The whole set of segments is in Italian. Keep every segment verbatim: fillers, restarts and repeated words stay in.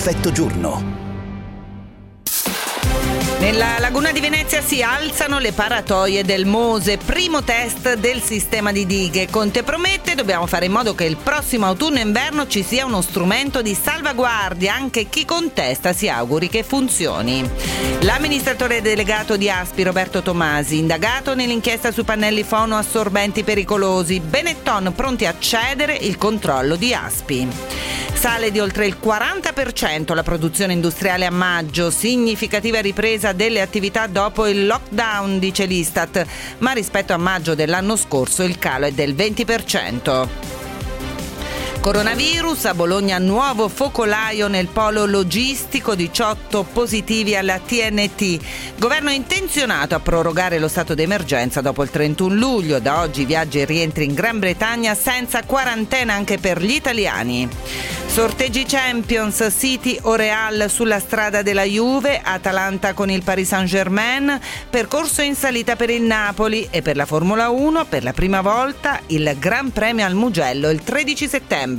Perfetto giorno. Nella laguna di Venezia si alzano le paratoie del Mose, primo test del sistema di dighe. Conte promette: dobbiamo fare in modo che il prossimo autunno e inverno ci sia uno strumento di salvaguardia, anche chi contesta si auguri che funzioni. L'amministratore delegato di Aspi, Roberto Tomasi, indagato nell'inchiesta sui pannelli fonoassorbenti pericolosi. Benetton pronti a cedere il controllo di Aspi. Sale di oltre il quaranta per cento la produzione industriale a maggio, significativa ripresa delle attività dopo il lockdown, dice l'Istat, ma rispetto a maggio dell'anno scorso il calo è del venti per cento. Coronavirus, a Bologna nuovo focolaio nel polo logistico, diciotto positivi alla T N T. Governo intenzionato a prorogare lo stato d'emergenza dopo il trentuno luglio. Da oggi viaggi e rientri in Gran Bretagna senza quarantena anche per gli italiani. Sorteggi Champions, City o Real sulla strada della Juve, Atalanta con il Paris Saint-Germain, percorso in salita per il Napoli e per la Formula uno per la prima volta il Gran Premio al Mugello il tredici settembre.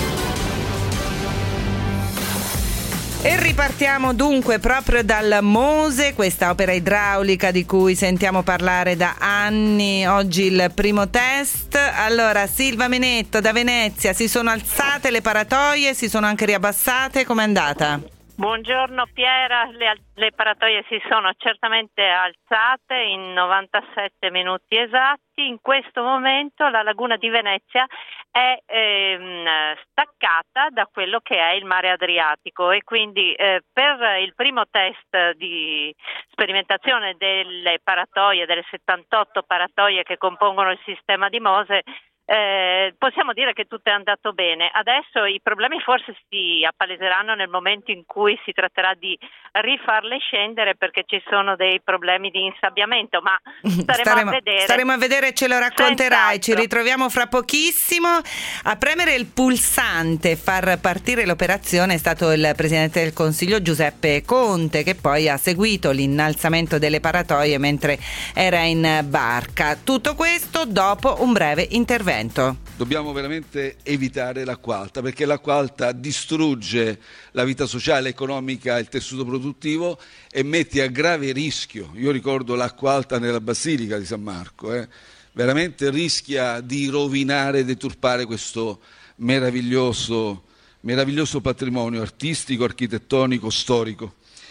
E ripartiamo dunque proprio dal Mose, questa opera idraulica di cui sentiamo parlare da anni. Oggi il primo test. Allora, Silva Menetto da Venezia, si sono alzate le paratoie, si sono anche riabbassate, com'è andata? Buongiorno Piera, le, le paratoie si sono certamente alzate in novantasette minuti esatti. In questo momento la laguna di Venezia è ehm, staccata da quello che è il mare Adriatico e quindi eh, per il primo test di sperimentazione delle paratoie, delle settantotto paratoie che compongono il sistema di Mose, Eh, possiamo dire che tutto è andato bene. Adesso i problemi forse si appaleseranno nel momento in cui si tratterà di rifarle scendere, perché ci sono dei problemi di insabbiamento, ma staremo, staremo a vedere. Staremo a vedere, ce lo racconterai. Senz'altro. Ci ritroviamo fra pochissimo. A premere il pulsante e far partire l'operazione è stato il Presidente del Consiglio Giuseppe Conte, che poi ha seguito l'innalzamento delle paratoie mentre era in barca. Tutto questo dopo un breve intervento. Dobbiamo veramente evitare l'acqua alta, perché l'acqua alta distrugge la vita sociale, economica, il tessuto produttivo e mette a grave rischio. Io ricordo l'acqua alta nella Basilica di San Marco, eh. veramente rischia di rovinare, deturpare questo meraviglioso, meraviglioso patrimonio artistico, architettonico, storico.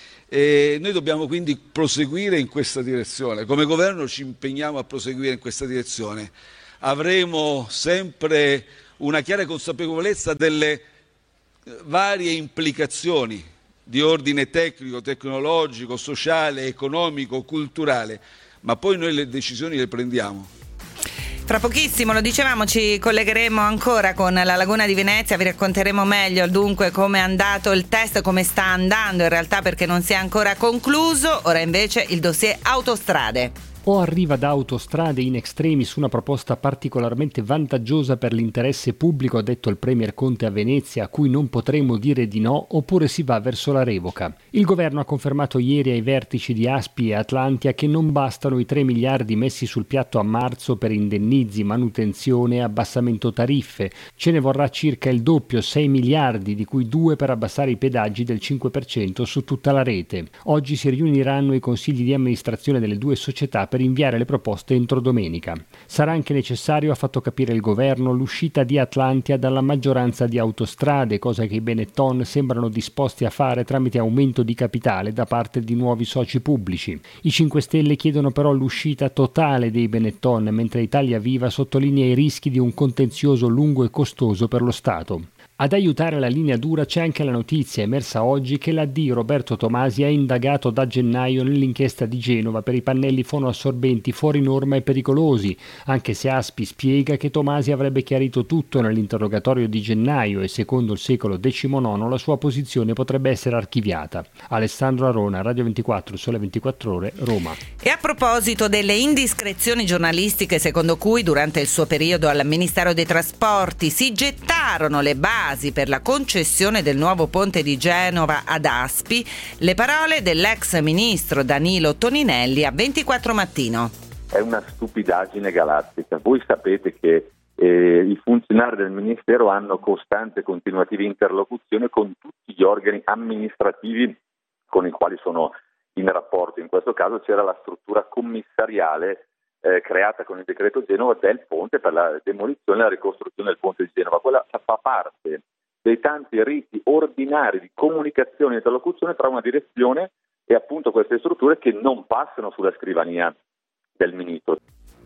E noi dobbiamo quindi proseguire in questa direzione. Come governo ci impegniamo a proseguire in questa direzione. Avremo sempre una chiara consapevolezza delle varie implicazioni di ordine tecnico, tecnologico, sociale, economico, culturale, ma poi noi le decisioni le prendiamo. Fra pochissimo, lo dicevamo, ci collegheremo ancora con la Laguna di Venezia, vi racconteremo meglio dunque come è andato il test, come sta andando in realtà, perché non si è ancora concluso. Ora invece il dossier autostrade. O arriva da Autostrade in extremis una proposta particolarmente vantaggiosa per l'interesse pubblico, ha detto il Premier Conte a Venezia, a cui non potremo dire di no, oppure si va verso la revoca. Il governo ha confermato ieri ai vertici di Aspi e Atlantia che non bastano i tre miliardi messi sul piatto a marzo per indennizi, manutenzione e abbassamento tariffe. Ce ne vorrà circa il doppio, sei miliardi, di cui due per abbassare i pedaggi del cinque per cento su tutta la rete. Oggi si riuniranno i consigli di amministrazione delle due società per inviare le proposte entro domenica. Sarà anche necessario, ha fatto capire il governo, l'uscita di Atlantia dalla maggioranza di Autostrade, cosa che i Benetton sembrano disposti a fare tramite aumento di capitale da parte di nuovi soci pubblici. I cinque Stelle chiedono però l'uscita totale dei Benetton, mentre Italia Viva sottolinea i rischi di un contenzioso lungo e costoso per lo Stato. Ad aiutare la linea dura c'è anche la notizia emersa oggi che l'A D Roberto Tomasi è indagato da gennaio nell'inchiesta di Genova per i pannelli fonoassorbenti fuori norma e pericolosi, anche se Aspi spiega che Tomasi avrebbe chiarito tutto nell'interrogatorio di gennaio e secondo il secolo diciannove la sua posizione potrebbe essere archiviata. Alessandro Arona, Radio ventiquattro, Sole ventiquattro Ore, Roma. E a proposito delle indiscrezioni giornalistiche secondo cui durante il suo periodo al Ministero dei Trasporti si gettarono le basi per la concessione del nuovo ponte di Genova ad Aspi, le parole dell'ex ministro Danilo Toninelli a ventiquattro Mattino. È una stupidaggine galattica. Voi sapete che eh, i funzionari del Ministero hanno costante e continuativa interlocuzione con tutti gli organi amministrativi con i quali sono in rapporto. In questo caso c'era la struttura commissariale eh, creata con il decreto Genova del ponte per la demolizione e la ricostruzione del ponte di Genova. Quella fa parte dei tanti riti ordinari di comunicazione e interlocuzione tra una direzione e appunto queste strutture che non passano sulla scrivania del Ministro.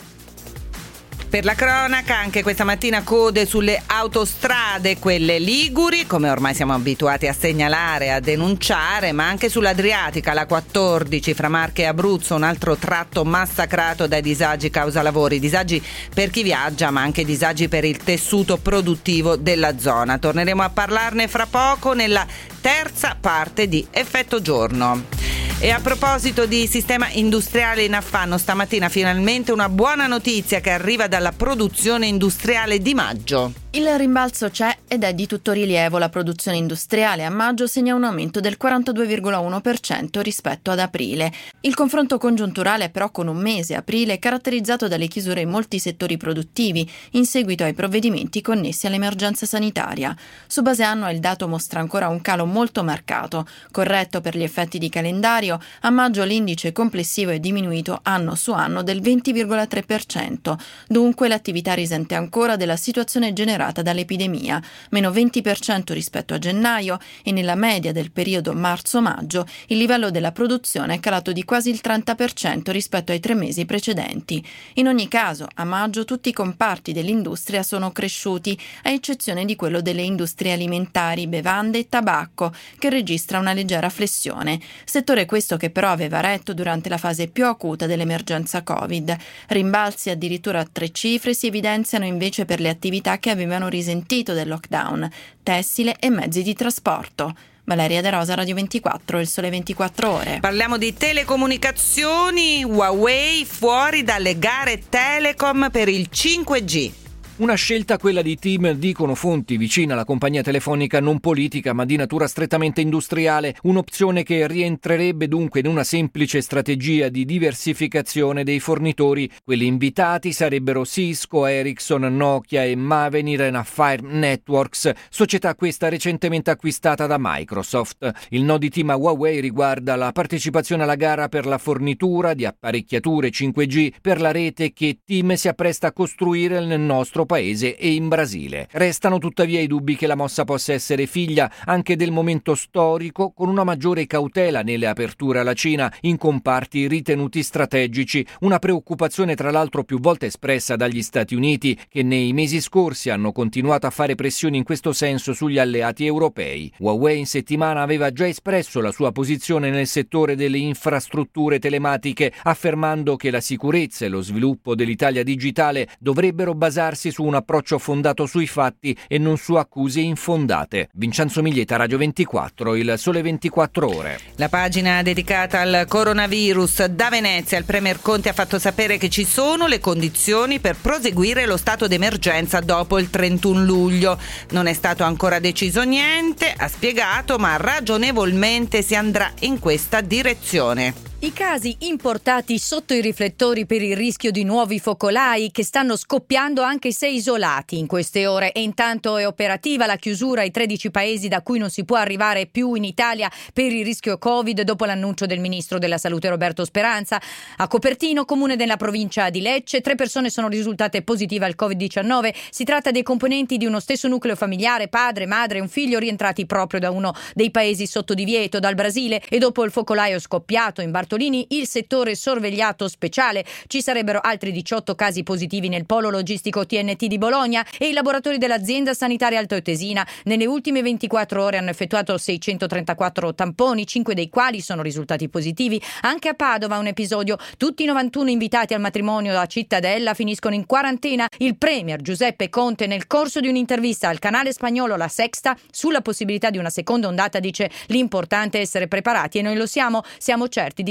Per la cronaca, anche questa mattina code sulle autostrade, quelle liguri, come ormai siamo abituati a segnalare, a denunciare, ma anche sull'Adriatica, la quattordici, fra Marche e Abruzzo, un altro tratto massacrato dai disagi causa lavori. Disagi per chi viaggia, ma anche disagi per il tessuto produttivo della zona. Torneremo a parlarne fra poco nella terza parte di Effetto Giorno. E a proposito di sistema industriale in affanno, stamattina finalmente una buona notizia che arriva dalla produzione industriale di maggio. Il rimbalzo c'è ed è di tutto rilievo. La produzione industriale a maggio segna un aumento del quarantadue virgola uno per cento rispetto ad aprile. Il confronto congiunturale è però con un mese, aprile, caratterizzato dalle chiusure in molti settori produttivi in seguito ai provvedimenti connessi all'emergenza sanitaria. Su base annua il dato mostra ancora un calo molto marcato. Corretto per gli effetti di calendario, a maggio l'indice complessivo è diminuito anno su anno del venti virgola tre per cento. Dunque l'attività risente ancora della situazione generale dall'epidemia, meno venti per cento rispetto a gennaio, e nella media del periodo marzo-maggio il livello della produzione è calato di quasi il trenta per cento rispetto ai tre mesi precedenti. In ogni caso, a maggio tutti i comparti dell'industria sono cresciuti, a eccezione di quello delle industrie alimentari, bevande e tabacco, che registra una leggera flessione. Settore questo che però aveva retto durante la fase più acuta dell'emergenza Covid. Rimbalzi addirittura a tre cifre si evidenziano invece per le attività che avevano risentito del lockdown, tessile e mezzi di trasporto. Valeria De Rosa, Radio ventiquattro, Il Sole ventiquattro Ore. Parliamo di telecomunicazioni. Huawei fuori dalle gare Telecom per il cinque G. Una scelta, quella di Team, dicono fonti vicine alla compagnia telefonica, non politica ma di natura strettamente industriale, un'opzione che rientrerebbe dunque in una semplice strategia di diversificazione dei fornitori. Quelli invitati sarebbero Cisco, Ericsson, Nokia e Mavenir Fire Networks, società questa recentemente acquistata da Microsoft. Il no di Team a Huawei riguarda la partecipazione alla gara per la fornitura di apparecchiature cinque G per la rete che Team si appresta a costruire nel nostro paese e in Brasile. Restano tuttavia i dubbi che la mossa possa essere figlia anche del momento storico, con una maggiore cautela nelle aperture alla Cina in comparti ritenuti strategici, una preoccupazione tra l'altro più volte espressa dagli Stati Uniti, che nei mesi scorsi hanno continuato a fare pressioni in questo senso sugli alleati europei. Huawei in settimana aveva già espresso la sua posizione nel settore delle infrastrutture telematiche, affermando che la sicurezza e lo sviluppo dell'Italia digitale dovrebbero basarsi su un approccio fondato sui fatti e non su accuse infondate. Vincenzo Miglieta, Radio ventiquattro, Il Sole ventiquattro Ore. La pagina dedicata al coronavirus. Da Venezia il premier Conte ha fatto sapere che ci sono le condizioni per proseguire lo stato d'emergenza dopo il trentuno luglio. Non è stato ancora deciso niente, ha spiegato, ma ragionevolmente si andrà in questa direzione. I casi importati sotto i riflettori per il rischio di nuovi focolai che stanno scoppiando anche se isolati in queste ore, e intanto è operativa la chiusura ai tredici paesi da cui non si può arrivare più in Italia per il rischio Covid dopo l'annuncio del ministro della Salute Roberto Speranza. A Copertino, comune della provincia di Lecce, tre persone sono risultate positive al covid diciannove. Si tratta dei componenti di uno stesso nucleo familiare, padre, madre e un figlio, rientrati proprio da uno dei paesi sotto divieto, dal Brasile, e dopo il focolaio scoppiato in Bartolini, il settore sorvegliato speciale. Ci sarebbero altri diciotto casi positivi nel polo logistico T N T di Bologna, e i laboratori dell'azienda sanitaria altoatesina nelle ultime ventiquattro ore hanno effettuato seicentotrentaquattro tamponi, cinque dei quali sono risultati positivi. Anche a Padova un episodio: tutti i novantuno invitati al matrimonio a Cittadella finiscono in quarantena. Il premier Giuseppe Conte, nel corso di un'intervista al canale spagnolo La Sexta, sulla possibilità di una seconda ondata dice: l'importante è essere preparati e noi lo siamo, siamo certi di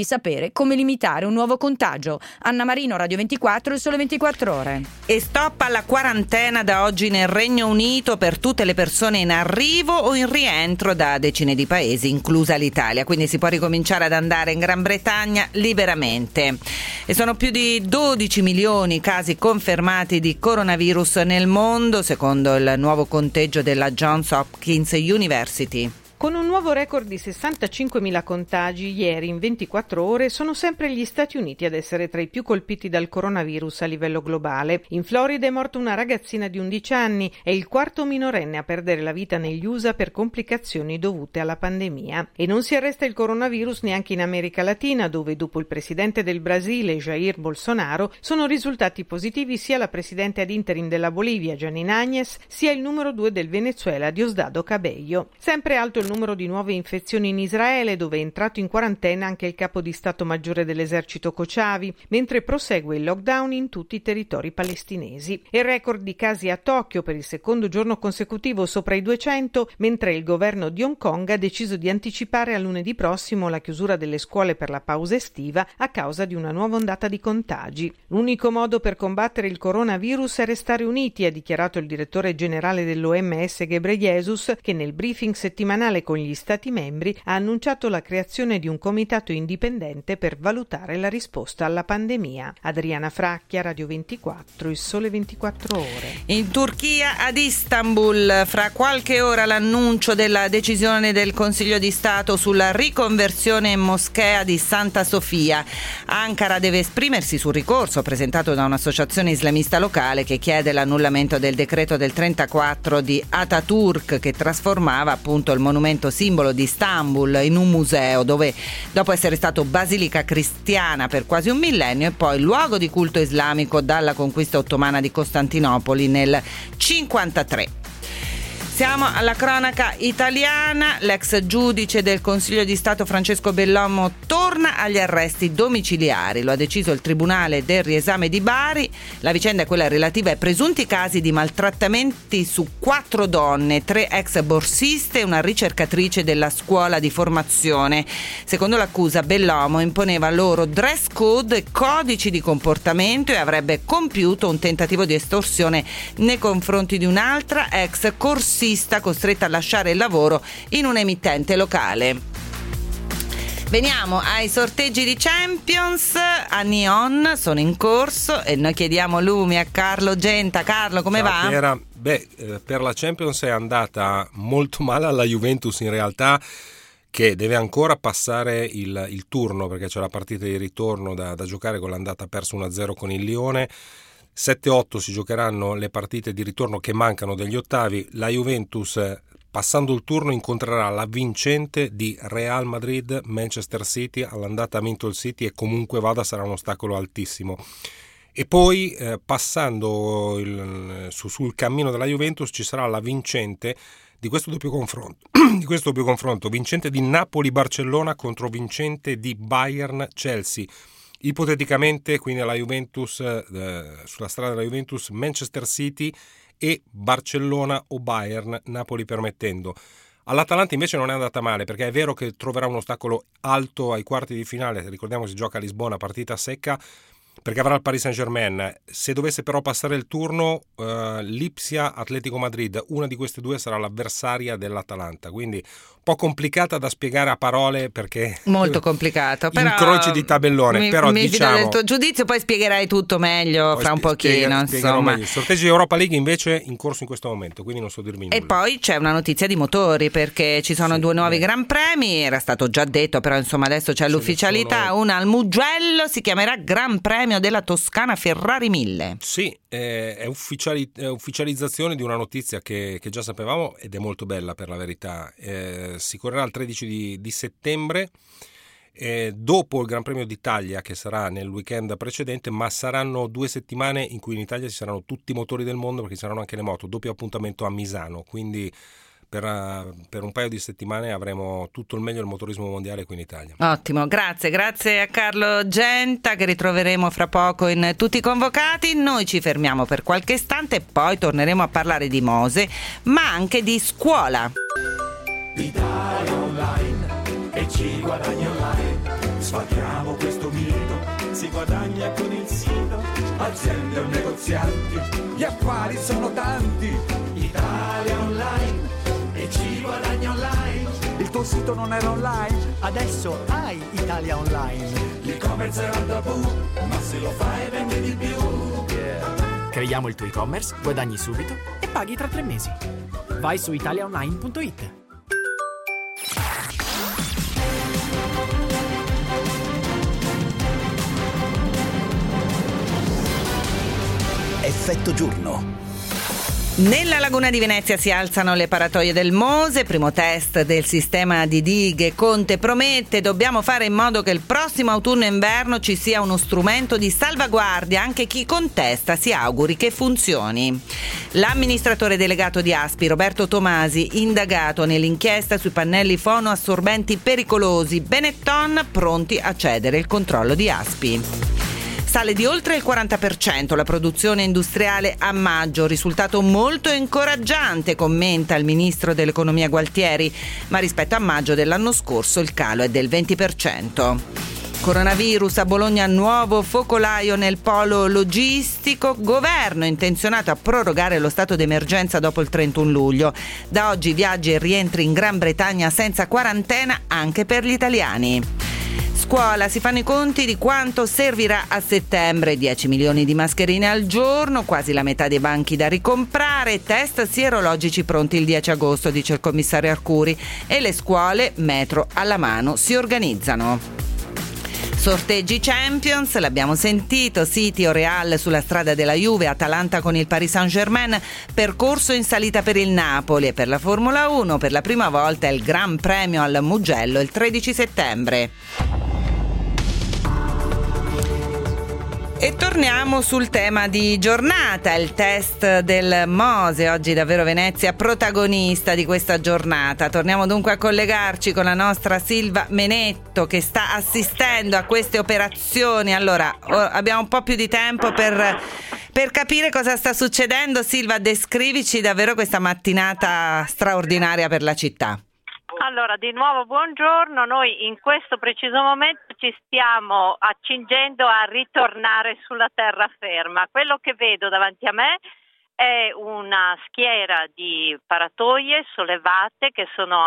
sapere come limitare un nuovo contagio. Anna Marino, Radio ventiquattro, Il Sole ventiquattro Ore. E stop alla quarantena da oggi nel Regno Unito per tutte le persone in arrivo o in rientro da decine di paesi, inclusa l'Italia. Quindi si può ricominciare ad andare in Gran Bretagna liberamente. E sono più di dodici milioni i casi confermati di coronavirus nel mondo, secondo il nuovo conteggio della Johns Hopkins University. Con un nuovo record di sessantacinquemila contagi ieri in ventiquattro ore, sono sempre gli Stati Uniti ad essere tra i più colpiti dal coronavirus a livello globale. In Florida è morta una ragazzina di undici anni, è il quarto minorenne a perdere la vita negli U S A per complicazioni dovute alla pandemia. E non si arresta il coronavirus neanche in America Latina, dove dopo il presidente del Brasile, Jair Bolsonaro, sono risultati positivi sia la presidente ad interim della Bolivia, Janine Áñez, sia il numero due del Venezuela, Diosdado Cabello. Sempre alto il numero di nuove infezioni in Israele, dove è entrato in quarantena anche il capo di Stato Maggiore dell'esercito Kochavi, mentre prosegue il lockdown in tutti i territori palestinesi. Il record di casi a Tokyo per il secondo giorno consecutivo sopra i duecento, mentre il governo di Hong Kong ha deciso di anticipare a lunedì prossimo la chiusura delle scuole per la pausa estiva a causa di una nuova ondata di contagi. L'unico modo per combattere il coronavirus è restare uniti, ha dichiarato il direttore generale dell'O M S Ghebreyesus, che nel briefing settimanale con gli Stati membri ha annunciato la creazione di un comitato indipendente per valutare la risposta alla pandemia. Adriana Fracchia, Radio ventiquattro, Il Sole ventiquattro Ore. In Turchia, ad Istanbul, fra qualche ora l'annuncio della decisione del Consiglio di Stato sulla riconversione in moschea di Santa Sofia. Ankara deve esprimersi sul ricorso presentato da un'associazione islamista locale che chiede l'annullamento del decreto del trentaquattro di Ataturk, che trasformava appunto il monumento simbolo di Istanbul in un museo, dove dopo essere stato basilica cristiana per quasi un millennio e poi luogo di culto islamico dalla conquista ottomana di Costantinopoli nel cinquantatré. Siamo alla cronaca italiana. L'ex giudice del Consiglio di Stato Francesco Bellomo torna agli arresti domiciliari. Lo ha deciso il Tribunale del Riesame di Bari. La vicenda è quella relativa ai presunti casi di maltrattamenti su quattro donne, tre ex borsiste e una ricercatrice della scuola di formazione. Secondo l'accusa, Bellomo imponeva loro dress code e codici di comportamento e avrebbe compiuto un tentativo di estorsione nei confronti di un'altra ex corsista costretta a lasciare il lavoro in un emittente locale. Veniamo ai sorteggi di Champions a Nyon, sono in corso e noi chiediamo lumi a Carlo Genta. Carlo, come Ciao, va? Piera. Beh, eh, per la Champions è andata molto male alla Juventus in realtà, che deve ancora passare il, il turno, perché c'è la partita di ritorno da, da giocare con l'andata persa uno a zero con il Lione. sette otto si giocheranno le partite di ritorno che mancano degli ottavi. La Juventus, passando il turno, incontrerà la vincente di Real Madrid, Manchester City. All'andata ha vinto il City e comunque vada sarà un ostacolo altissimo. E poi eh, passando il, su, sul cammino della Juventus ci sarà la vincente di questo doppio confronto, di questo doppio confronto, vincente di Napoli-Barcellona contro vincente di Bayern-Chelsea. Ipoteticamente quindi la Juventus, eh, sulla strada della Juventus, Manchester City e Barcellona o Bayern, Napoli permettendo. All'Atalanta invece non è andata male, perché è vero che troverà un ostacolo alto ai quarti di finale, ricordiamo si gioca a Lisbona, partita secca, perché avrà il Paris Saint-Germain. Se dovesse però passare il turno, uh, Lipsia, Atletico Madrid, una di queste due sarà l'avversaria dell'Atalanta, quindi un po' complicata da spiegare a parole, perché molto complicato, però incroci di tabellone. Mi, però mi diciamo, fido del tuo giudizio, poi spiegherai tutto meglio fra un pochino, spiega, insomma. Il sorteggio di Europa League invece in corso in questo momento, quindi non so dirvi nulla. E poi c'è una notizia di motori, perché ci sono sì, due nuovi eh. Gran Premi, era stato già detto, però insomma adesso c'è l'ufficialità, sono... una al Mugello, si chiamerà Gran Premio della Toscana Ferrari mille. Sì, eh, è, ufficiali- è ufficializzazione di una notizia che, che già sapevamo ed è molto bella per la verità. Eh, si correrà il tredici di, di settembre, eh, dopo il Gran Premio d'Italia che sarà nel weekend precedente, ma saranno due settimane in cui in Italia ci saranno tutti i motori del mondo, perché ci saranno anche le moto, doppio appuntamento a Misano, quindi Per, per un paio di settimane avremo tutto il meglio del motorismo mondiale qui in Italia. Ottimo, grazie, grazie a Carlo Genta, che ritroveremo fra poco in Tutti i Convocati. Noi ci fermiamo per qualche istante e poi torneremo a parlare di Mose, ma anche di scuola. Italia Online e ci guadagni online. Sfatiamo questo mito, si guadagna con il sito, aziende o negozianti, gli affari sono tanti. Italia Online e ci guadagna online. Il tuo sito non era online, adesso hai Italia Online. L'e-commerce era un tabù, ma se lo fai vendi di più. Yeah. Creiamo il tuo e-commerce, guadagni subito e paghi tra tre mesi. Vai su italia online punto it. Effetto giorno. Nella laguna di Venezia si alzano le paratoie del Mose, primo test del sistema di dighe. Conte promette: dobbiamo fare in modo che il prossimo autunno e inverno ci sia uno strumento di salvaguardia, anche chi contesta si auguri che funzioni. L'amministratore delegato di Aspi, Roberto Tomasi, indagato nell'inchiesta sui pannelli fonoassorbenti pericolosi. Benetton pronti a cedere il controllo di Aspi. Sale di oltre il quaranta per cento la produzione industriale a maggio, risultato molto incoraggiante, commenta il ministro dell'economia Gualtieri, ma rispetto a maggio dell'anno scorso il calo è del venti per cento. Coronavirus, a Bologna nuovo focolaio nel polo logistico, governo intenzionato a prorogare lo stato d'emergenza dopo il trentuno luglio. Da oggi viaggi e rientri in Gran Bretagna senza quarantena anche per gli italiani. Scuola, si fanno i conti di quanto servirà a settembre: dieci milioni di mascherine al giorno, quasi la metà dei banchi da ricomprare, test sierologici pronti il dieci agosto, dice il commissario Arcuri, e le scuole, metro alla mano, si organizzano. Sorteggi Champions, l'abbiamo sentito, City o Real sulla strada della Juve, Atalanta con il Paris Saint-Germain, percorso in salita per il Napoli, e per la Formula uno per la prima volta il Gran Premio al Mugello il tredici settembre. E torniamo sul tema di giornata, il test del Mose, oggi davvero Venezia protagonista di questa giornata. Torniamo dunque a collegarci con la nostra Silva Menetto, che sta assistendo a queste operazioni. Allora, abbiamo un po' più di tempo per, per capire cosa sta succedendo. Silva, descrivici davvero questa mattinata straordinaria per la città. Allora, di nuovo buongiorno. Noi in questo preciso momento ci stiamo accingendo a ritornare sulla terraferma. Quello che vedo davanti a me è una schiera di paratoie sollevate che sono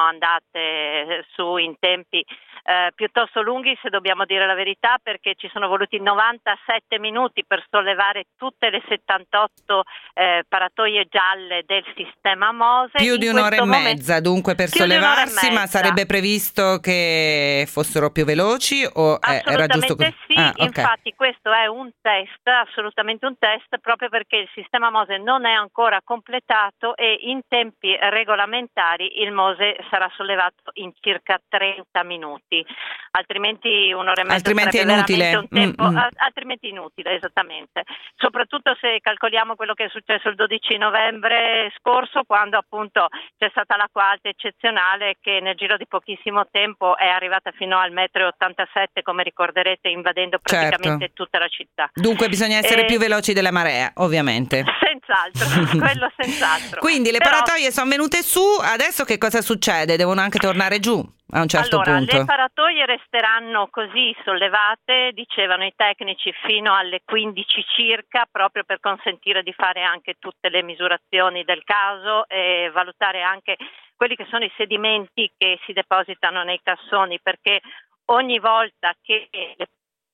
andate su in tempi eh, piuttosto lunghi, se dobbiamo dire la verità, perché ci sono voluti novantasette minuti per sollevare tutte le settantotto eh, paratoie gialle del sistema Mose. Più di un'ora e mezza dunque per sollevarsi, ma sarebbe previsto che fossero più veloci o eh, era giusto così? Sì, ah, okay. Infatti questo è un test, assolutamente un test, proprio perché il sistema Mose non è ancora completato e in tempi regolamentari il Mose sarà sollevato in circa trenta minuti. Altrimenti un'ora e mezza altrimenti è inutile. Un tempo, mm-hmm. altrimenti inutile, esattamente. Soprattutto se calcoliamo quello che è successo il dodici novembre scorso, quando appunto c'è stata l'acqua alta eccezionale che nel giro di pochissimo tempo è arrivata fino al metro e ottantasette, come ricorderete, invadendo praticamente certo. tutta la città. Dunque bisogna essere e... più veloci della marea, ovviamente. Senz'altro, quello senz'altro. Quindi le Però... paratoie sono venute su, adesso che cosa succede? Devono anche tornare giù a un certo allora, punto. Le paratoie resteranno così sollevate, dicevano i tecnici, fino alle quindici circa, proprio per consentire di fare anche tutte le misurazioni del caso e valutare anche quelli che sono i sedimenti che si depositano nei cassoni, perché ogni volta che le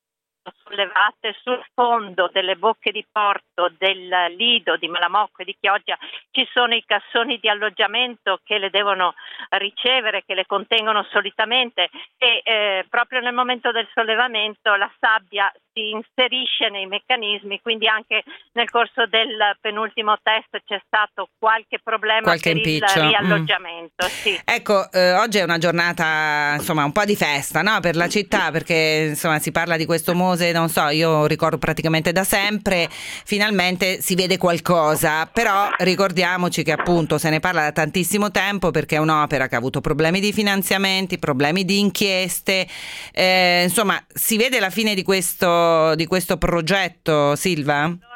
sollevate sul fondo delle bocche di porto del Lido, di Malamocco e di Chioggia ci sono i cassoni di alloggiamento che le devono ricevere, che le contengono solitamente, e eh, proprio nel momento del sollevamento la sabbia si inserisce nei meccanismi, quindi anche nel corso del penultimo test c'è stato qualche problema qualche per impiccio. il rialloggiamento. Mm. Sì. Ecco, eh, oggi è una giornata insomma un po' di festa, no? Per la città, perché insomma si parla di questo Mose, non so, io ricordo praticamente da sempre, finalmente si vede qualcosa, però ricordiamoci che appunto se ne parla da tantissimo tempo perché è un'opera che ha avuto problemi di finanziamenti, problemi di inchieste, eh, insomma si vede la fine di questo di questo progetto, Silva? Allora,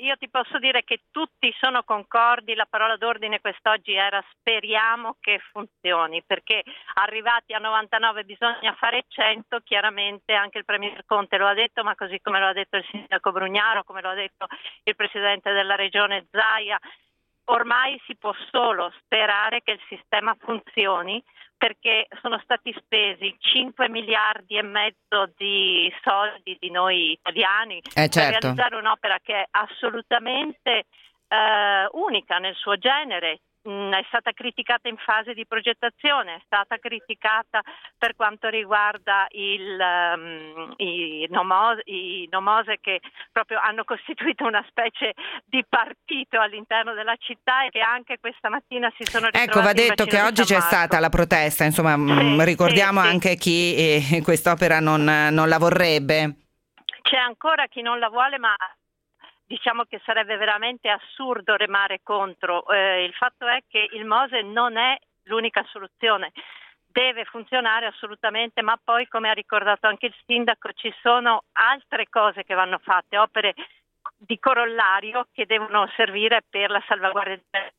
io ti posso dire che tutti sono concordi, la parola d'ordine quest'oggi era speriamo che funzioni, perché arrivati a novantanove bisogna fare cento, chiaramente anche il Premier Conte lo ha detto, ma così come lo ha detto il sindaco Brugnaro, come lo ha detto il presidente della regione Zaia, ormai si può solo sperare che il sistema funzioni, perché sono stati spesi cinque miliardi e mezzo di soldi di noi italiani eh, certo. per realizzare un'opera che è assolutamente eh, unica nel suo genere. Mm, è stata criticata in fase di progettazione, è stata criticata per quanto riguarda il, um, i, nomose, i nomose che proprio hanno costituito una specie di partito all'interno della città e che anche questa mattina si sono ritrovati. Ecco, va detto in che oggi c'è stata la protesta, insomma, sì, mh, ricordiamo sì, anche sì. chi eh, quest'opera non, non la vorrebbe. C'è ancora chi non la vuole, ma diciamo che sarebbe veramente assurdo remare contro. Eh, il fatto è che il Mose non è l'unica soluzione, deve funzionare assolutamente, ma poi, come ha ricordato anche il sindaco, ci sono altre cose che vanno fatte, opere di corollario che devono servire per la salvaguardia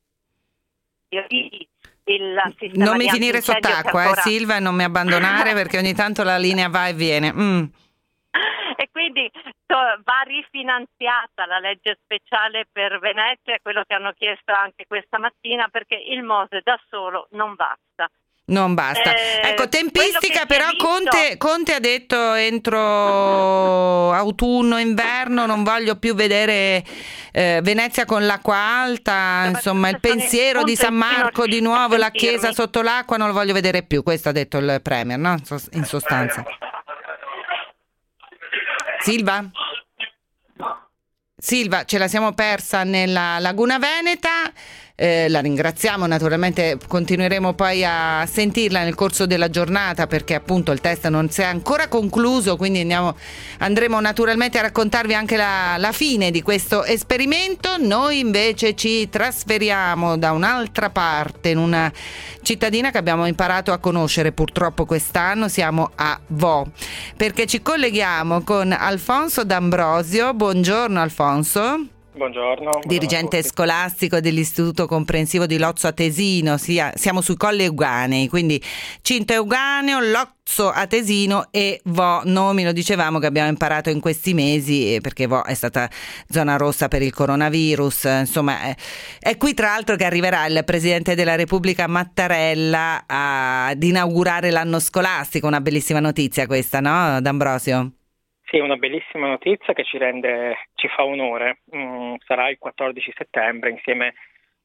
del il sistema. Non mi finire sott'acqua, ancora... eh, Silva, e non mi abbandonare perché ogni tanto la linea va e viene. Mm. E quindi va rifinanziata la legge speciale per Venezia, quello che hanno chiesto anche questa mattina, perché il Mose da solo non basta. Non basta. Eh, ecco, tempistica però visto... Conte, Conte ha detto entro autunno, inverno non voglio più vedere eh, Venezia con l'acqua alta, insomma il pensiero di San Marco di nuovo, la chiesa sotto l'acqua non lo voglio vedere più, questo ha detto il Premier, no? In sostanza. Silva? Silva, ce la siamo persa nella Laguna Veneta, eh, la ringraziamo, naturalmente continueremo poi a sentirla nel corso della giornata perché appunto il test non si è ancora concluso, quindi andiamo, andremo naturalmente a raccontarvi anche la, la fine di questo esperimento. Noi invece ci trasferiamo da un'altra parte, in una cittadina che abbiamo imparato a conoscere purtroppo quest'anno, siamo a Vò, perché ci colleghiamo con Alfonso D'Ambrosio. Buongiorno Alfonso. Buongiorno. Dirigente scolastico dell'Istituto Comprensivo di Lozzo Atesino, sia, siamo sui Colli Euganei, quindi Cinto Euganeo, Lozzo Atesino e Vò, nomi lo dicevamo che abbiamo imparato in questi mesi perché Vò è stata zona rossa per il coronavirus, insomma è, è qui tra l'altro che arriverà il Presidente della Repubblica Mattarella a, ad inaugurare l'anno scolastico, una bellissima notizia questa, no D'Ambrosio? Sì, una bellissima notizia che ci rende, ci fa onore. Mm, sarà il quattordici settembre, insieme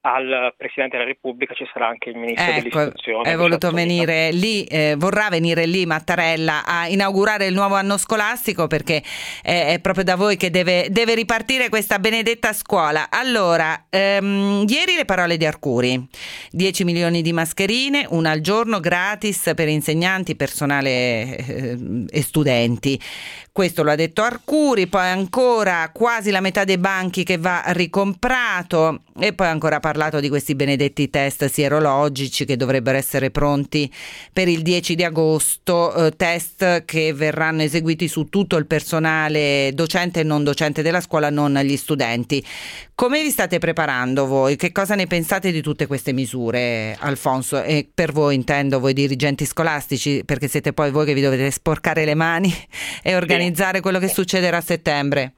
al Presidente della Repubblica ci sarà anche il Ministro ecco, dell'Istruzione. È voluto venire lì, eh, vorrà venire lì Mattarella a inaugurare il nuovo anno scolastico perché è, è proprio da voi che deve, deve ripartire questa benedetta scuola. Allora, ehm, ieri le parole di Arcuri, dieci milioni di mascherine, una al giorno gratis per insegnanti, personale eh, e studenti. Questo lo ha detto Arcuri, poi ancora quasi la metà dei banchi che va ricomprato e poi ancora ha parlato di questi benedetti test sierologici che dovrebbero essere pronti per il dieci di agosto, eh, test che verranno eseguiti su tutto il personale docente e non docente della scuola, non gli studenti. Come vi state preparando voi? Che cosa ne pensate di tutte queste misure, Alfonso? E per voi intendo voi dirigenti scolastici, perché siete poi voi che vi dovete sporcare le mani e organizzare quello che succederà a settembre.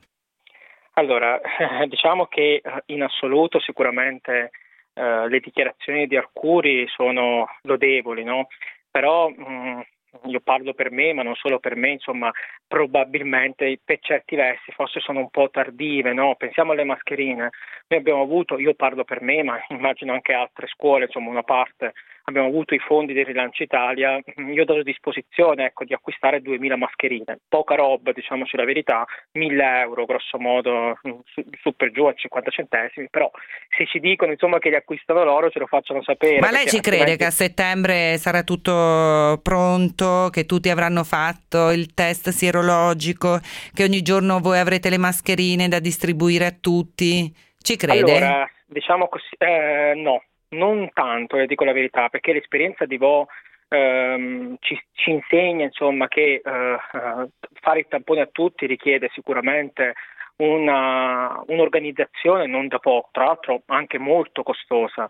Allora, diciamo che in assoluto sicuramente eh, le dichiarazioni di Arcuri sono lodevoli, no? Però mh, io parlo per me, ma non solo per me, insomma, probabilmente per certi versi forse sono un po' tardive, no? Pensiamo alle mascherine. Noi abbiamo avuto, io parlo per me, ma immagino anche altre scuole, insomma una parte, abbiamo avuto i fondi del Rilancio Italia, io ho dato a disposizione ecco, di acquistare duemila mascherine, poca roba, diciamoci la verità, mille euro grosso modo, su, su per giù a cinquanta centesimi, però se ci dicono insomma che li acquistano loro ce lo facciano sapere. Ma lei ci crede altrimenti... che a settembre sarà tutto pronto, che tutti avranno fatto il test sierologico, che ogni giorno voi avrete le mascherine da distribuire a tutti? Ci crede? Allora, diciamo così, eh, no. Non tanto, le dico la verità, perché l'esperienza di Vò ehm, ci, ci insegna insomma che eh, fare il tampone a tutti richiede sicuramente una, un'organizzazione non da poco, tra l'altro anche molto costosa,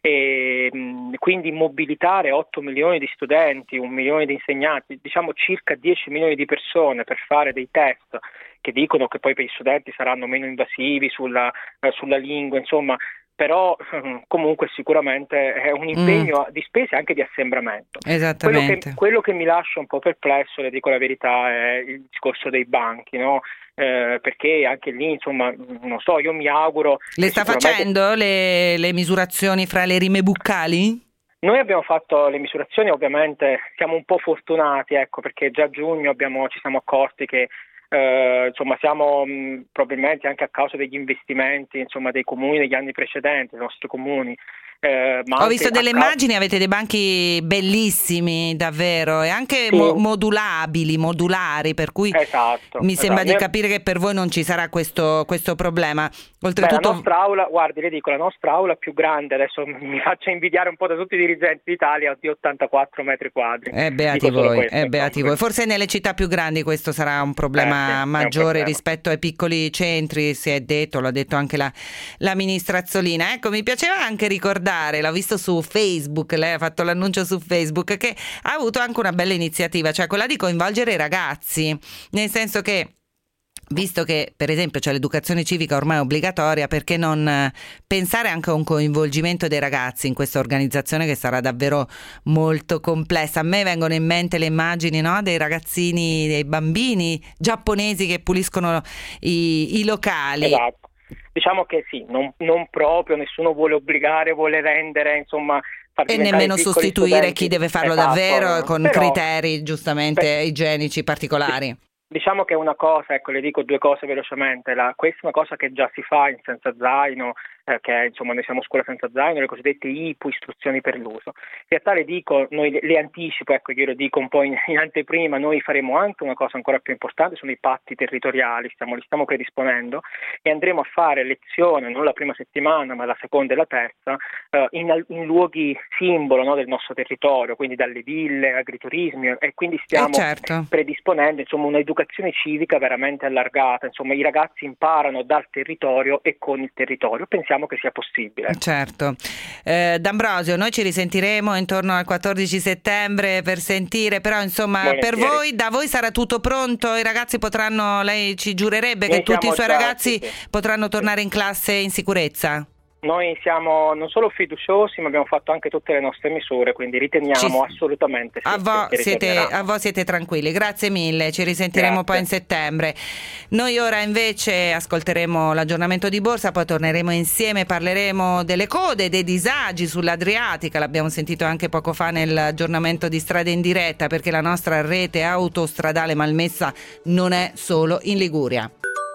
e quindi mobilitare otto milioni di studenti, un milione di insegnanti, diciamo circa dieci milioni di persone per fare dei test che dicono che poi per gli studenti saranno meno invasivi sulla, eh, sulla lingua, insomma, però comunque sicuramente è un impegno mm. di spese anche di assembramento. Esattamente. Quello che, quello che mi lascia un po' perplesso, le dico la verità, è il discorso dei banchi, no? Eh, perché anche lì, insomma, non so, io mi auguro... Le sta sicuramente... facendo le, le misurazioni fra le rime buccali? Noi abbiamo fatto le misurazioni, ovviamente siamo un po' fortunati, ecco, perché già a giugno abbiamo, ci siamo accorti che Uh, insomma siamo mh, probabilmente anche a causa degli investimenti, insomma, dei comuni degli anni precedenti, dei nostri comuni. Uh, ma Ho visto delle causa... immagini, avete dei banchi bellissimi davvero, e anche sì. mo- modulabili, modulari, per cui esatto, mi sembra esatto. di capire che per voi non ci sarà questo, questo problema. Oltretutto... Beh, la nostra aula, guardi, le dico, la nostra aula più grande, adesso mi faccio invidiare un po' da tutti i dirigenti d'Italia, di ottantaquattro metri quadri. Eh, beati voi, questo, eh, beati voi. Forse nelle città più grandi questo sarà un problema eh, sì, maggiore un problema. Rispetto ai piccoli centri, si è detto, l'ha detto anche la, la ministra Azzolina. Ecco, mi piaceva anche ricordare, l'ho visto su Facebook, lei ha fatto l'annuncio su Facebook, che ha avuto anche una bella iniziativa, cioè quella di coinvolgere i ragazzi, nel senso che visto che per esempio c'è l'educazione civica ormai obbligatoria, perché non pensare anche a un coinvolgimento dei ragazzi in questa organizzazione che sarà davvero molto complessa? A me vengono in mente le immagini, no, dei ragazzini, dei bambini giapponesi che puliscono i, i locali. Esatto. Diciamo che sì, non, non proprio, nessuno vuole obbligare, vuole rendere, insomma, e nemmeno sostituire studenti. Chi deve farlo esatto, davvero con però, criteri giustamente beh, igienici particolari. Diciamo che una cosa, ecco, le dico due cose velocemente. La, questa è una cosa che già si fa in Senza Zaino, eh, che insomma noi siamo scuola senza zaino, le cosiddette I P U, istruzioni per l'uso. In realtà le dico, noi le, le anticipo, ecco, io lo dico un po' in, in anteprima, noi faremo anche una cosa ancora più importante, sono i patti territoriali, stiamo, li stiamo predisponendo e andremo a fare lezione, non la prima settimana ma la seconda e la terza, eh, in, in luoghi simbolo, no, del nostro territorio, quindi dalle ville, agriturismi, e quindi stiamo eh certo. predisponendo, insomma, un'educazione civica veramente allargata, insomma i ragazzi imparano dal territorio e con il territorio, pensiamo che sia possibile. Certo. Eh, D'Ambrosio, noi ci risentiremo intorno al quattordici settembre per sentire, però insomma Volentieri. Per voi, da voi sarà tutto pronto, i ragazzi potranno, lei ci giurerebbe noi che tutti i suoi già, ragazzi sì, sì. potranno tornare in classe in sicurezza? Noi siamo non solo fiduciosi, ma abbiamo fatto anche tutte le nostre misure, quindi riteniamo Ci... assolutamente sì, a, vo siete, a voi siete tranquilli, grazie mille, ci risentiremo grazie. Poi in settembre. Noi ora invece ascolteremo l'aggiornamento di borsa, poi torneremo insieme, parleremo delle code, dei disagi sull'Adriatica, l'abbiamo sentito anche poco fa nell'aggiornamento di Strade in Diretta, perché la nostra rete autostradale malmessa non è solo in Liguria.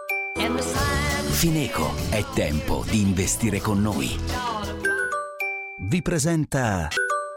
Fineco, è tempo di investire con noi. Vi presenta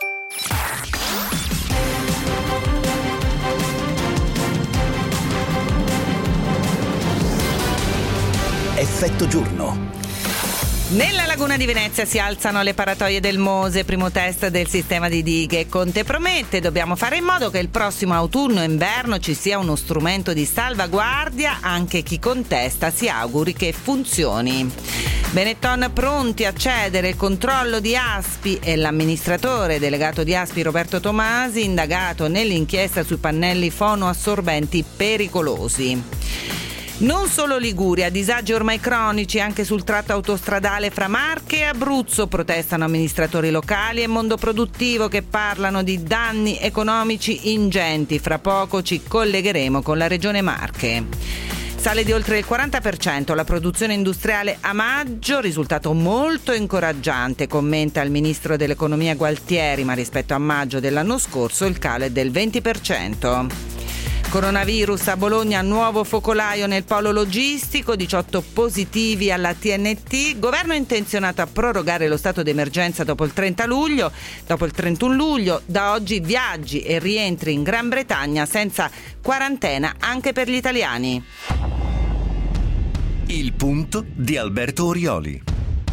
Effetto giorno. Nella laguna di Venezia si alzano le paratoie del Mose, primo test del sistema di dighe. Conte promette: dobbiamo fare in modo che il prossimo autunno e inverno ci sia uno strumento di salvaguardia, anche chi contesta si auguri che funzioni. Benetton pronti a cedere il controllo di Aspi e l'amministratore delegato di Aspi Roberto Tomasi indagato nell'inchiesta sui pannelli fonoassorbenti pericolosi. Non solo Liguria, disagi ormai cronici anche sul tratto autostradale fra Marche e Abruzzo, protestano amministratori locali e mondo produttivo che parlano di danni economici ingenti. Fra poco ci collegheremo con la regione Marche. Sale di oltre il quaranta per cento la produzione industriale a maggio, risultato molto incoraggiante, commenta il ministro dell'economia Gualtieri, ma rispetto a maggio dell'anno scorso il calo è del venti per cento. Coronavirus a Bologna, nuovo focolaio nel polo logistico, diciotto positivi alla T N T. Governo intenzionato a prorogare lo stato d'emergenza dopo il trenta luglio, dopo il trentuno luglio, da oggi viaggi e rientri in Gran Bretagna senza quarantena anche per gli italiani. Il punto di Alberto Orioli.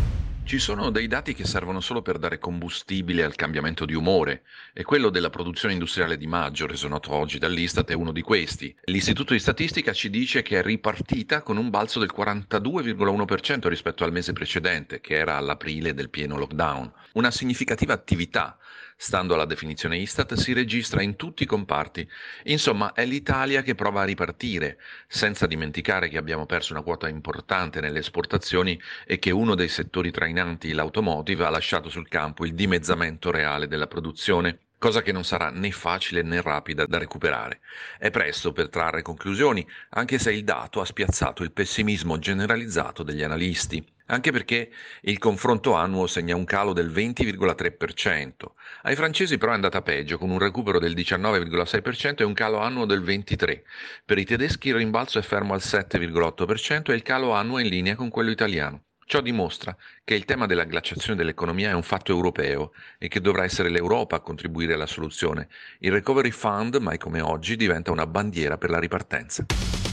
Ci sono dei dati che servono solo per dare combustibile al cambiamento di umore e quello della produzione industriale di maggio, reso noto oggi dall'Istat, è uno di questi. L'Istituto di Statistica ci dice che è ripartita con un balzo del quarantadue virgola uno per cento rispetto al mese precedente, che era all'aprile del pieno lockdown. Una significativa attività, stando alla definizione Istat, si registra in tutti i comparti. Insomma, è l'Italia che prova a ripartire, senza dimenticare che abbiamo perso una quota importante nelle esportazioni e che uno dei settori trainanti, l'automotive, ha lasciato sul campo il dimezzamento reale della produzione, cosa che non sarà né facile né rapida da recuperare. È presto per trarre conclusioni, anche se il dato ha spiazzato il pessimismo generalizzato degli analisti. Anche perché il confronto annuo segna un calo del venti virgola tre per cento. Ai francesi però è andata peggio, con un recupero del diciannove virgola sei per cento e un calo annuo del ventitré per cento. Per i tedeschi il rimbalzo è fermo al sette virgola otto per cento e il calo annuo è in linea con quello italiano. Ciò dimostra che il tema della glaciazione dell'economia è un fatto europeo e che dovrà essere l'Europa a contribuire alla soluzione. Il Recovery Fund, mai come oggi, diventa una bandiera per la ripartenza.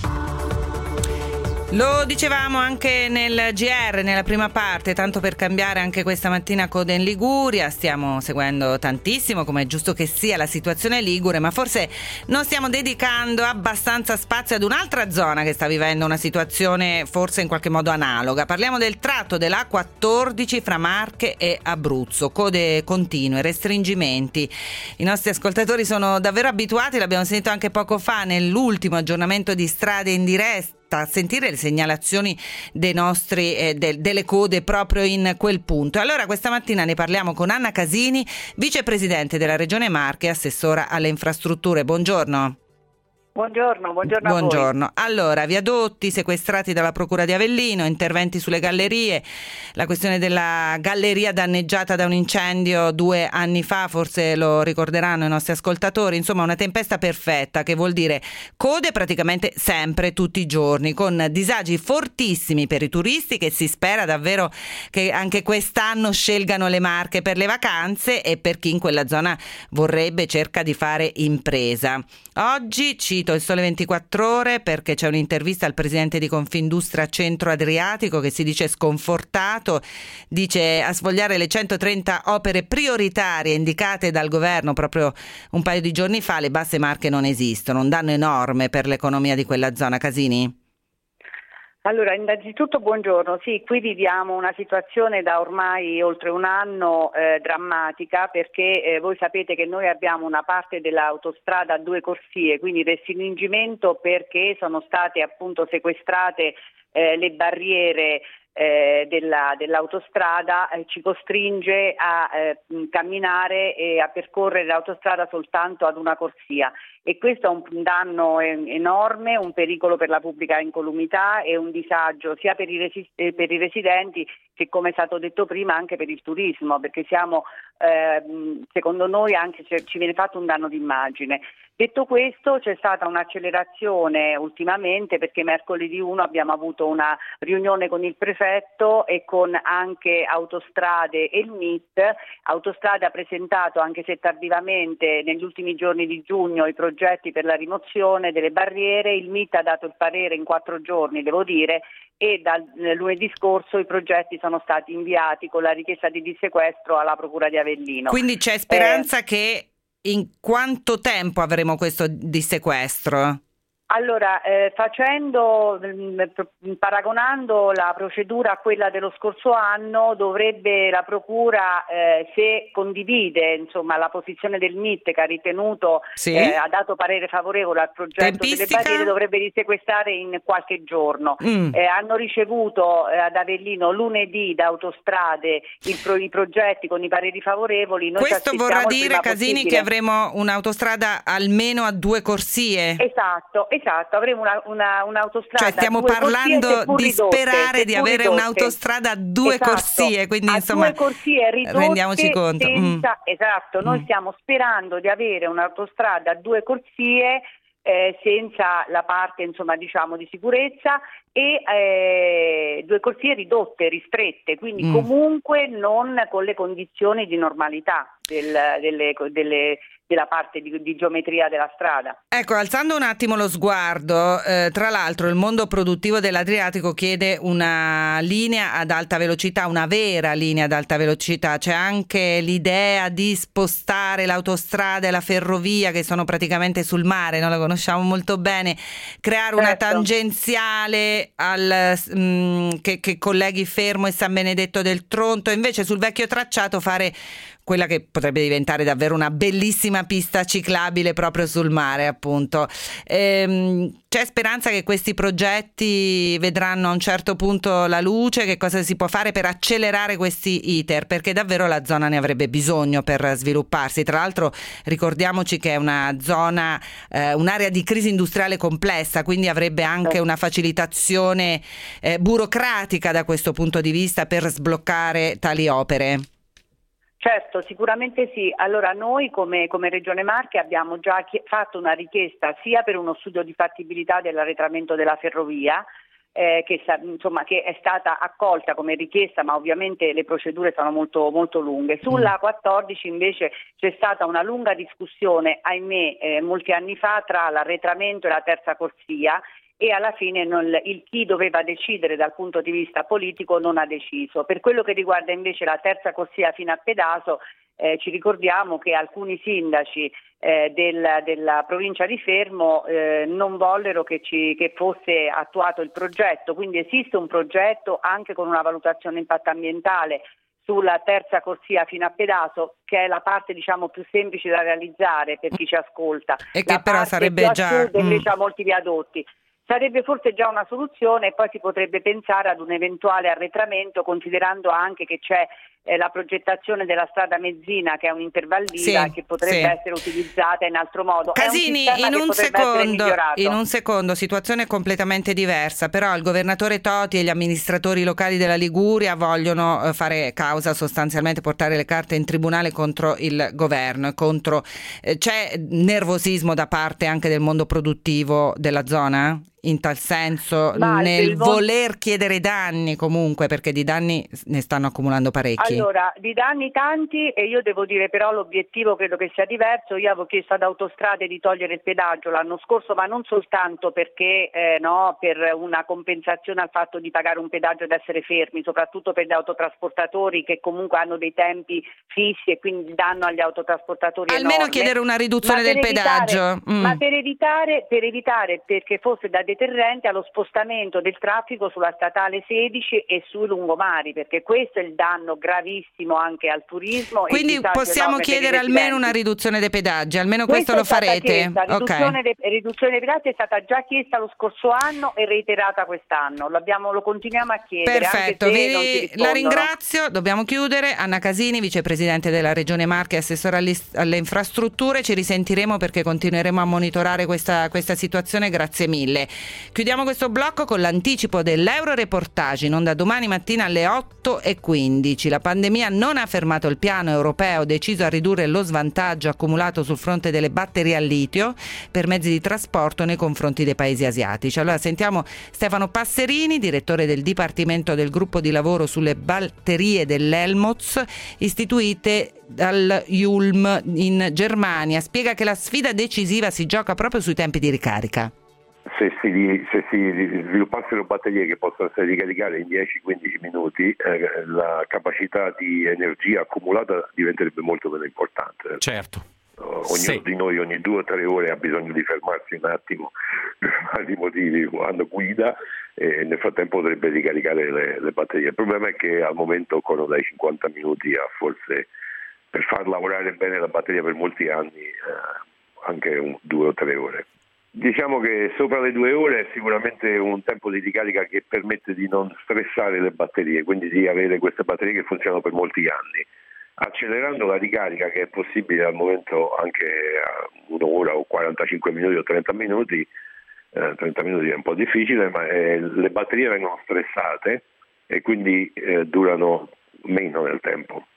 Lo dicevamo anche nel G R, nella prima parte, tanto per cambiare anche questa mattina Coda in Liguria. Stiamo seguendo tantissimo, come è giusto che sia, la situazione ligure, ma forse non stiamo dedicando abbastanza spazio ad un'altra zona che sta vivendo una situazione forse in qualche modo analoga. Parliamo del tratto della A quattordici fra Marche e Abruzzo, code continue, restringimenti. I nostri ascoltatori sono davvero abituati, l'abbiamo sentito anche poco fa nell'ultimo aggiornamento di Strade in diretta, a sentire le segnalazioni dei nostri eh, de, delle code proprio in quel punto. Allora questa mattina ne parliamo con Anna Casini, vicepresidente della Regione Marche e assessora alle infrastrutture. Buongiorno. Buongiorno, buongiorno, buongiorno. a voi. Allora, viadotti sequestrati dalla Procura di Avellino, interventi sulle gallerie, la questione della galleria danneggiata da un incendio due anni fa, forse lo ricorderanno i nostri ascoltatori, insomma una tempesta perfetta, che vuol dire code praticamente sempre, tutti i giorni, con disagi fortissimi per i turisti, che si spera davvero che anche quest'anno scelgano le Marche per le vacanze, e per chi in quella zona vorrebbe, cerca di fare impresa. Oggi cito il Sole ventiquattro Ore perché c'è un'intervista al presidente di Confindustria Centro Adriatico che si dice sconfortato, dice a sfogliare le centotrenta opere prioritarie indicate dal governo proprio un paio di giorni fa, le Basse Marche non esistono, un danno enorme per l'economia di quella zona. Casini? Allora, innanzitutto buongiorno. Sì, qui viviamo una situazione da ormai oltre un anno eh, drammatica, perché eh, voi sapete che noi abbiamo una parte dell'autostrada a due corsie, quindi restringimento perché sono state appunto sequestrate eh, le barriere eh, della, dell'autostrada, eh, ci costringe a eh, camminare e a percorrere l'autostrada soltanto ad una corsia. E questo è un danno enorme, un pericolo per la pubblica incolumità e un disagio sia per i, resi- per i residenti che, come è stato detto prima, anche per il turismo, perché siamo, eh, secondo noi, anche se ci viene fatto un danno d'immagine. Detto questo, c'è stata un'accelerazione ultimamente, perché mercoledì primo abbiamo avuto una riunione con il prefetto e con anche Autostrade e il M I T. Autostrade ha presentato, anche se tardivamente, negli ultimi giorni di giugno i progetti per la rimozione delle barriere. Il M I T ha dato il parere in quattro giorni, devo dire, e dal lunedì scorso i progetti sono stati inviati con la richiesta di dissequestro alla Procura di Avellino. Quindi c'è speranza eh, che in quanto tempo avremo questo dissequestro? Allora, eh, facendo, paragonando la procedura a quella dello scorso anno, dovrebbe la Procura, eh, se condivide insomma la posizione del M I T, che ha ritenuto, sì. eh, ha dato parere favorevole al progetto Tempistica? delle barriere, dovrebbe dissequestrare in qualche giorno. Mm. Eh, hanno ricevuto eh, ad Avellino lunedì da Autostrade il pro, i progetti con i pareri favorevoli. Noi Questo vorrà dire, Casini, possibile. che avremo un'autostrada almeno a due corsie? Esatto. Esatto, avremo una, una, un'autostrada. Cioè stiamo parlando di ridotte, sperare di avere ridotte. un'autostrada a due esatto, corsie, quindi a insomma due corsie ridotte, rendiamoci conto. Senza, mm. Esatto, noi mm. stiamo sperando di avere un'autostrada a due corsie eh, senza la parte insomma diciamo di sicurezza e eh, due corsie ridotte, ristrette, quindi mm. comunque non con le condizioni di normalità. del, delle, delle, della parte di, di geometria della strada. Ecco, alzando un attimo lo sguardo, eh, tra l'altro il mondo produttivo dell'Adriatico chiede una linea ad alta velocità, una vera linea ad alta velocità. C'è anche l'idea di spostare l'autostrada e la ferrovia, che sono praticamente sul mare, non la conosciamo molto bene, creare una Certo. tangenziale al, mh, che, che colleghi Fermo e San Benedetto del Tronto, invece sul vecchio tracciato fare quella che potrebbe diventare davvero una bellissima pista ciclabile proprio sul mare, appunto. Ehm, c'è speranza che questi progetti vedranno a un certo punto la luce? Che cosa si può fare per accelerare questi iter? Perché davvero la zona ne avrebbe bisogno per svilupparsi. Tra l'altro ricordiamoci che è una zona, eh, un'area di crisi industriale complessa, quindi avrebbe anche una facilitazione eh, burocratica da questo punto di vista per sbloccare tali opere. Certo, sicuramente sì. Allora noi come, come Regione Marche abbiamo già chi- fatto una richiesta sia per uno studio di fattibilità dell'arretramento della ferrovia, eh, che, sa- insomma, che è stata accolta come richiesta, ma ovviamente le procedure sono molto, molto lunghe. Sulla A quattordici invece c'è stata una lunga discussione, ahimè, eh, molti anni fa tra l'arretramento e la terza corsia, e alla fine non, il chi doveva decidere dal punto di vista politico non ha deciso. Per quello che riguarda invece la terza corsia fino a Pedaso, eh, ci ricordiamo che alcuni sindaci eh, del, della provincia di Fermo eh, non vollero che, ci, che fosse attuato il progetto, quindi esiste un progetto anche con una valutazione impatto ambientale sulla terza corsia fino a Pedaso, che è la parte diciamo più semplice da realizzare per chi ci ascolta. E che la però parte sarebbe più a già sud invece mm. ha molti viadotti. Sarebbe forse già una soluzione e poi si potrebbe pensare ad un eventuale arretramento, considerando anche che c'è eh, la progettazione della strada Mezzina, che è un'intervallina Sì, che potrebbe sì. essere utilizzata in altro modo. Casini, è un in che un, potrebbe essere secondo, migliorato. in un secondo, situazione completamente diversa, però il governatore Toti e gli amministratori locali della Liguria vogliono eh, fare causa, sostanzialmente portare le carte in tribunale contro il governo e contro eh, c'è nervosismo da parte anche del mondo produttivo della zona? In tal senso, Ma nel il mo- voler chiedere danni comunque, perché di danni ne stanno accumulando parecchi. Allora, di danni tanti, e io devo dire però l'obiettivo credo che sia diverso. Io avevo chiesto ad Autostrade di togliere il pedaggio l'anno scorso, ma non soltanto perché eh, no, per una compensazione al fatto di pagare un pedaggio ed essere fermi, soprattutto per gli autotrasportatori che comunque hanno dei tempi fissi e quindi danno agli autotrasportatori Almeno enorme. chiedere una riduzione Ma per del evitare- pedaggio. Mm. Ma per evitare, per evitare perché fosse da deterrente allo spostamento del traffico sulla statale sedici e sui lungomari, perché questo è il danno gravissimo anche al turismo. e Quindi il disagio possiamo enorme per i chiedere almeno residenti. una riduzione dei pedaggi, almeno Questa questo lo è stata farete? chiesta, Ok. riduzione, dei, riduzione dei pedaggi è stata già chiesta lo scorso anno e reiterata quest'anno. L'abbiamo, lo continuiamo a chiedere. Perfetto, anche se non ci vi, rispondono. la ringrazio, dobbiamo chiudere. Anna Casini, vicepresidente della Regione Marche e assessore alle, alle infrastrutture, ci risentiremo perché continueremo a monitorare questa, questa situazione, grazie mille. Chiudiamo questo blocco con l'anticipo dell'Euroreportage in onda domani mattina alle otto e quindici. La pandemia non ha fermato il piano europeo deciso a ridurre lo svantaggio accumulato sul fronte delle batterie al litio per mezzi di trasporto nei confronti dei paesi asiatici. Allora sentiamo Stefano Passerini, direttore del Dipartimento del gruppo di lavoro sulle batterie dell'Helmholtz istituite dal Ulm in Germania. Spiega che la sfida decisiva si gioca proprio sui tempi di ricarica. Se si, se si sviluppassero batterie che possono essere ricaricate in dieci quindici minuti, eh, la capacità di energia accumulata diventerebbe molto meno importante. Certo. Ognuno sì. di noi ogni due o tre ore ha bisogno di fermarsi un attimo per vari motivi quando guida e nel frattempo potrebbe ricaricare le, le batterie. Il problema è che al momento occorrono dai cinquanta minuti a forse, per far lavorare bene la batteria per molti anni, eh, anche un, due o tre ore. Diciamo che sopra le due ore è sicuramente un tempo di ricarica che permette di non stressare le batterie, quindi di avere queste batterie che funzionano per molti anni. Accelerando la ricarica, che è possibile al momento anche a un'ora o quarantacinque minuti o trenta minuti, eh, trenta minuti è un po' difficile, ma eh, le batterie vengono stressate e quindi eh, durano meno nel tempo.